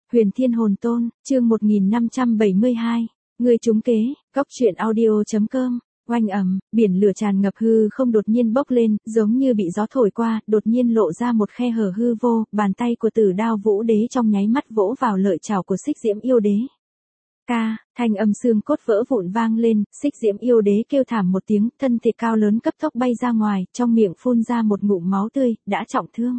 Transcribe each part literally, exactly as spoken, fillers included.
Huyền Thiên Hồn Tôn, chương một nghìn năm trăm bảy mươi hai. Người trúng kế, góc truyện audio.com. Oanh ầm, biển lửa tràn ngập hư không đột nhiên bốc lên, giống như bị gió thổi qua, đột nhiên lộ ra một khe hở hư vô, bàn tay của Tử Đao Vũ Đế trong nháy mắt vỗ vào lợi chảo của Xích Diễm Yêu Đế. Ca, thanh âm xương cốt vỡ vụn vang lên, Xích Diễm Yêu Đế kêu thảm một tiếng, thân thể cao lớn cấp tốc bay ra ngoài, trong miệng phun ra một ngụm máu tươi, đã trọng thương.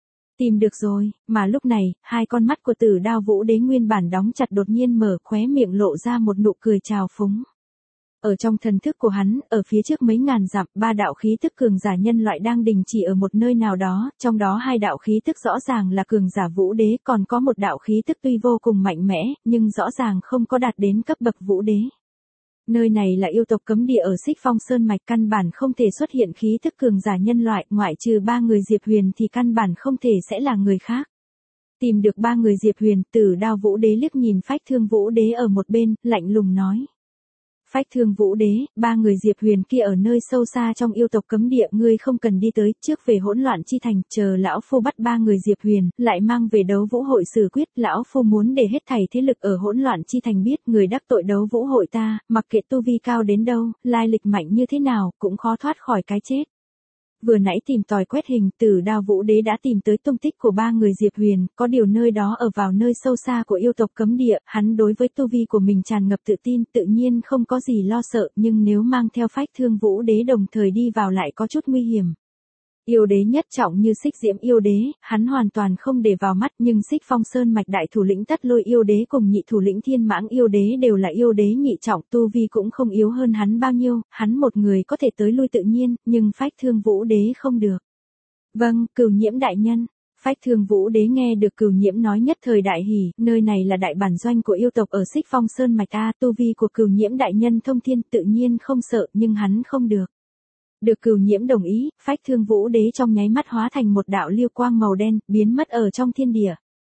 Tìm được rồi, mà lúc này, hai con mắt của Tử Đao Vũ Đế nguyên bản đóng chặt đột nhiên mở, khóe miệng lộ ra một nụ cười trào phúng. Ở trong thần thức của hắn, ở phía trước mấy ngàn dặm, ba đạo khí tức cường giả nhân loại đang đình chỉ ở một nơi nào đó, trong đó hai đạo khí tức rõ ràng là cường giả Vũ Đế, còn có một đạo khí tức tuy vô cùng mạnh mẽ, nhưng rõ ràng không có đạt đến cấp bậc Vũ Đế. Nơi này là yêu tộc cấm địa ở Xích Phong Sơn mạch, căn bản không thể xuất hiện khí tức cường giả nhân loại, ngoại trừ ba người Diệp Huyền thì căn bản không thể sẽ là người khác. Tìm được ba người Diệp Huyền, Tử Đao Vũ Đế liếc nhìn Phách Thương Vũ Đế ở một bên, lạnh lùng nói. Phách Thương Vũ Đế, ba người Diệp Huyền kia ở nơi sâu xa trong yêu tộc cấm địa, ngươi không cần đi tới, trước về Hỗn Loạn Chi Thành, chờ lão phu bắt ba người Diệp Huyền, lại mang về Đấu Vũ hội xử quyết, lão phu muốn để hết thảy thế lực ở Hỗn Loạn Chi Thành biết, người đắc tội Đấu Vũ hội ta, mặc kệ tu vi cao đến đâu, lai lịch mạnh như thế nào, cũng khó thoát khỏi cái chết. Vừa nãy tìm tòi quét hình, Tử Đao Vũ Đế đã tìm tới tung tích của ba người Diệp Huyền, có điều nơi đó ở vào nơi sâu xa của yêu tộc cấm địa, hắn đối với tu vi của mình tràn ngập tự tin, tự nhiên không có gì lo sợ, nhưng nếu mang theo Phách Thương Vũ Đế đồng thời đi vào lại có chút nguy hiểm. Yêu đế nhất trọng như Xích Diễm Yêu Đế, hắn hoàn toàn không để vào mắt, nhưng Xích Phong Sơn mạch đại thủ lĩnh Tất Lôi Yêu Đế cùng nhị thủ lĩnh Thiên Mãng Yêu Đế đều là yêu đế nhị trọng, tu vi cũng không yếu hơn hắn bao nhiêu, hắn một người có thể tới lui tự nhiên, nhưng Phách Thương Vũ Đế không được. Vâng, Cửu Nhiễm đại nhân. Phách Thương Vũ Đế nghe được Cửu Nhiễm nói nhất thời đại hỉ, nơi này là đại bản doanh của yêu tộc ở Xích Phong Sơn mạch a, tu vi của Cửu Nhiễm đại nhân thông thiên, tự nhiên không sợ, nhưng hắn không được. Được Cửu Nhiễm đồng ý, Phách Thương Vũ Đế trong nháy mắt hóa thành một đạo liêu quang màu đen, biến mất ở trong thiên địa.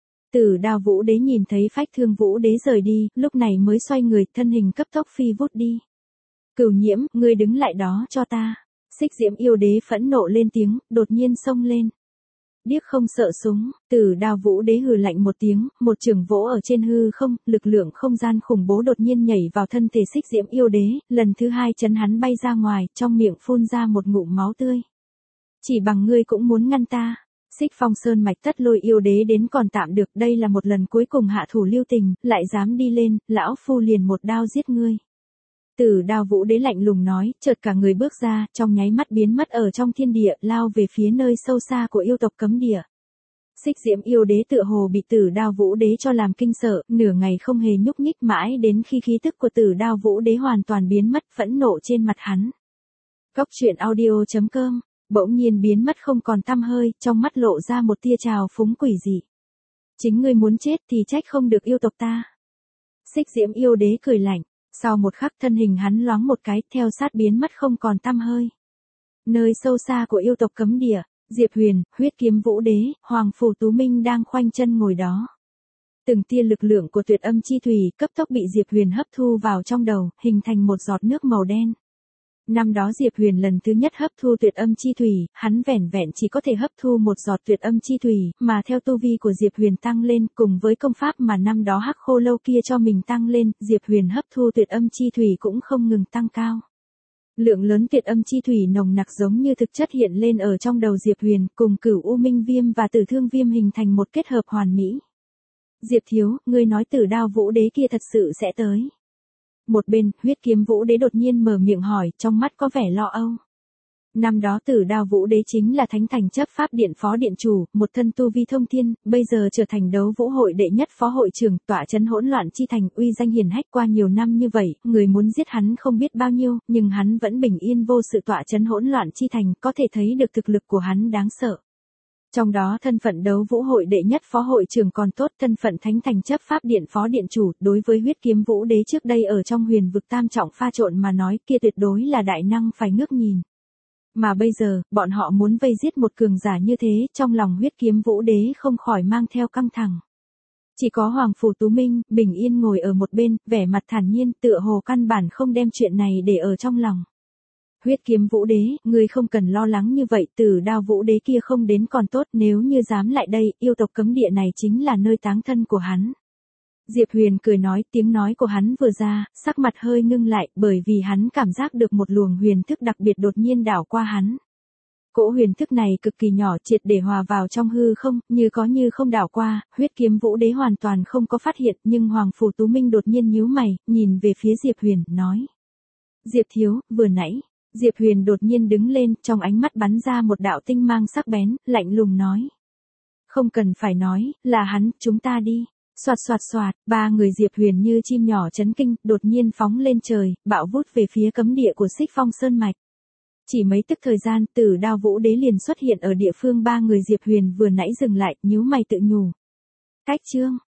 Tử Đao Vũ Đế nhìn thấy Phách Thương Vũ Đế rời đi, lúc này mới xoay người, thân hình cấp tốc phi vút đi. Cửu Nhiễm, ngươi đứng lại đó cho ta. Xích Diễm Yêu Đế phẫn nộ lên tiếng, đột nhiên xông lên. Điếc không sợ súng, Tử Đao Vũ Đế hừ lạnh một tiếng, một chưởng vỗ ở trên hư không, lực lượng không gian khủng bố đột nhiên nhảy vào thân thể Xích Diễm Yêu Đế, lần thứ hai chấn hắn bay ra ngoài, trong miệng phun ra một ngụm máu tươi. Chỉ bằng ngươi cũng muốn ngăn ta. Xích Phong Sơn mạch Tất Lôi Yêu Đế đến còn tạm được, đây là một lần cuối cùng hạ thủ lưu tình, lại dám đi lên, lão phu liền một đao giết ngươi. Tử Đao Vũ Đế lạnh lùng nói, chợt cả người bước ra, trong nháy mắt biến mất ở trong thiên địa, lao về phía nơi sâu xa của yêu tộc cấm địa. Xích Diễm Yêu Đế tựa hồ bị Tử Đao Vũ Đế cho làm kinh sợ, nửa ngày không hề nhúc nhích mãi đến khi khí tức của Tử Đao Vũ Đế hoàn toàn biến mất, phẫn nộ trên mặt hắn. Góc truyện audio.com, bỗng nhiên biến mất không còn tăm hơi, trong mắt lộ ra một tia trào phúng quỷ dị. Chính ngươi muốn chết thì trách không được yêu tộc ta. Xích Diễm Yêu Đế cười lạnh. Sau một khắc thân hình hắn loáng một cái, theo sát biến mất không còn tăm hơi. Nơi sâu xa của yêu tộc cấm địa, Diệp Huyền, Huyết Kiếm Vũ Đế, Hoàng Phủ Tú Minh đang khoanh chân ngồi đó. Từng tia lực lượng của Tuyệt Âm Chi Thủy cấp tốc bị Diệp Huyền hấp thu vào trong đầu, hình thành một giọt nước màu đen. Năm đó Diệp Huyền lần thứ nhất hấp thu Tuyệt Âm Chi Thủy, hắn vẻn vẹn chỉ có thể hấp thu một giọt Tuyệt Âm Chi Thủy, mà theo tu vi của Diệp Huyền tăng lên, cùng với công pháp mà năm đó Hắc Khô Lâu kia cho mình tăng lên, Diệp Huyền hấp thu Tuyệt Âm Chi Thủy cũng không ngừng tăng cao. Lượng lớn Tuyệt Âm Chi Thủy nồng nặc giống như thực chất hiện lên ở trong đầu Diệp Huyền, cùng Cửu U Minh Viêm và Tử Thương Viêm hình thành một kết hợp hoàn mỹ. Diệp thiếu, ngươi nói Tử Đao Vũ Đế kia thật sự sẽ tới. Một bên, Huyết Kiếm Vũ Đế đột nhiên mở miệng hỏi, trong mắt có vẻ lo âu. Năm đó Tử Đao Vũ Đế chính là Thánh Thành Chấp Pháp Điện phó điện chủ, một thân tu vi thông thiên, bây giờ trở thành Đấu Vũ hội đệ nhất phó hội trưởng, tọa trấn Hỗn Loạn Chi Thành, uy danh hiển hách qua nhiều năm như vậy, người muốn giết hắn không biết bao nhiêu, nhưng hắn vẫn bình yên vô sự tọa trấn Hỗn Loạn Chi Thành, có thể thấy được thực lực của hắn đáng sợ. Trong đó thân phận Đấu Vũ hội đệ nhất phó hội trưởng còn tốt, thân phận Thánh Thành Chấp Pháp Điện phó điện chủ, đối với Huyết Kiếm Vũ Đế trước đây ở trong huyền vực tam trọng pha trộn mà nói, kia tuyệt đối là đại năng phải ngước nhìn. Mà bây giờ, bọn họ muốn vây giết một cường giả như thế, trong lòng Huyết Kiếm Vũ Đế không khỏi mang theo căng thẳng. Chỉ có Hoàng Phủ Tú Minh, bình yên ngồi ở một bên, vẻ mặt thản nhiên, tựa hồ căn bản không đem chuyện này để ở trong lòng. Huyết Kiếm Vũ Đế, ngươi không cần lo lắng như vậy, Tử Đao Vũ Đế kia không đến còn tốt, nếu như dám lại đây, yêu tộc cấm địa này chính là nơi táng thân của hắn. Diệp Huyền cười nói, tiếng nói của hắn vừa ra, sắc mặt hơi ngưng lại, bởi vì hắn cảm giác được một luồng huyền thức đặc biệt đột nhiên đảo qua hắn. Cỗ huyền thức này cực kỳ nhỏ, triệt để hòa vào trong hư không, như có như không đảo qua, huyết kiếm vũ đế hoàn toàn không có phát hiện, nhưng Hoàng Phủ Tú Minh đột nhiên nhíu mày, nhìn về phía Diệp Huyền, nói. Diệp thiếu, vừa nãy, Diệp Huyền đột nhiên đứng lên, trong ánh mắt bắn ra một đạo tinh mang sắc bén, lạnh lùng nói. Không cần phải nói, là hắn, chúng ta đi. Soạt soạt soạt, ba người Diệp Huyền như chim nhỏ chấn kinh, đột nhiên phóng lên trời, bạo vút về phía cấm địa của Xích Phong Sơn Mạch. Chỉ mấy tức thời gian, Tử Đao Vũ Đế liền xuất hiện ở địa phương ba người Diệp Huyền vừa nãy dừng lại, nhíu mày tự nhủ. Cách chương.